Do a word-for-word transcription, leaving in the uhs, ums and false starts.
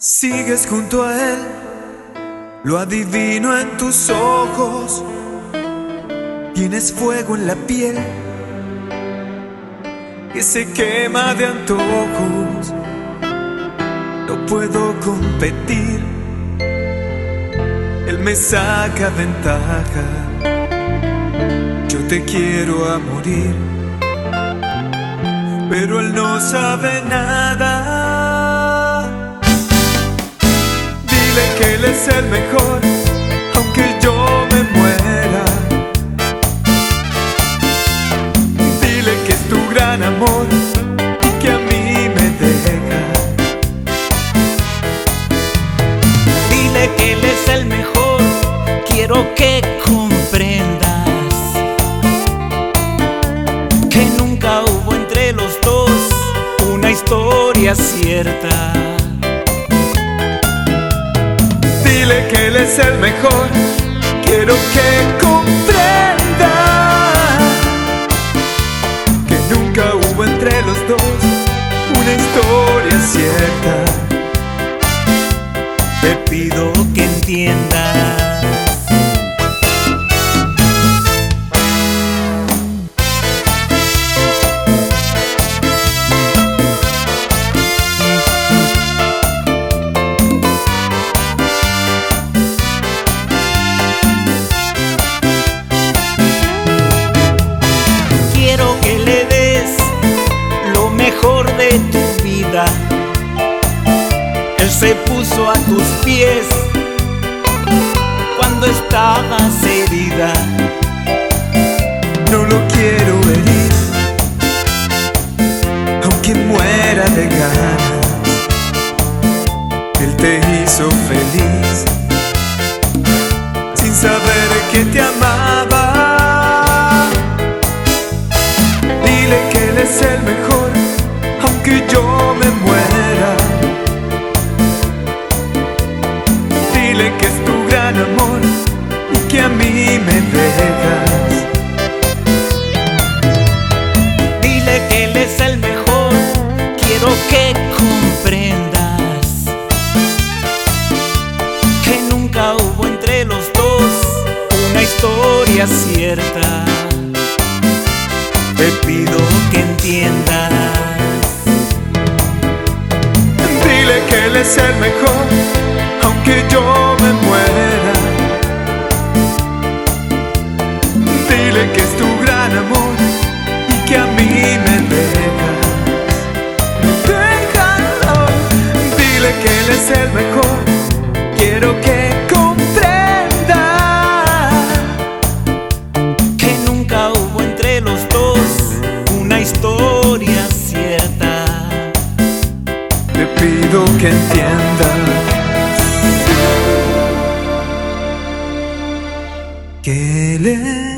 Sigues junto a él, lo adivino en tus ojos. Tienes fuego en la piel que se quema de antojos. No puedo competir, él me saca ventaja. Yo te quiero a morir, pero él no sabe nada. Dile que él es el mejor, aunque yo me muera. Dile que es tu gran amor y que a mí me deja. Dile que él es el mejor, quiero que comprendas que nunca hubo entre los dos una historia cierta. Dile que él es el mejor, quiero que comprenda que nunca hubo entre los dos una historia cierta. Te pido que entiendas. De tu vida, él se puso a tus pies cuando estabas herida. No lo quiero herir, aunque muera de ganas. Él te hizo feliz sin saber que te amaba. Dile que él es el mejor, aunque yo me muera. Dile que es tu gran amor y que a mí me dejas. Dile que él es el mejor, quiero que comprendas que nunca hubo entre los dos una historia cierta. Te pido que entiendas. Dile que él es el mejor, aunque yo me muera. Dile que es tu gran amor y que a mí me dejas. Déjalo. Dile que él es el mejor, quiero que comprenda que nunca hubo entre los dos una historia cierta. Te pido que entiendas que él es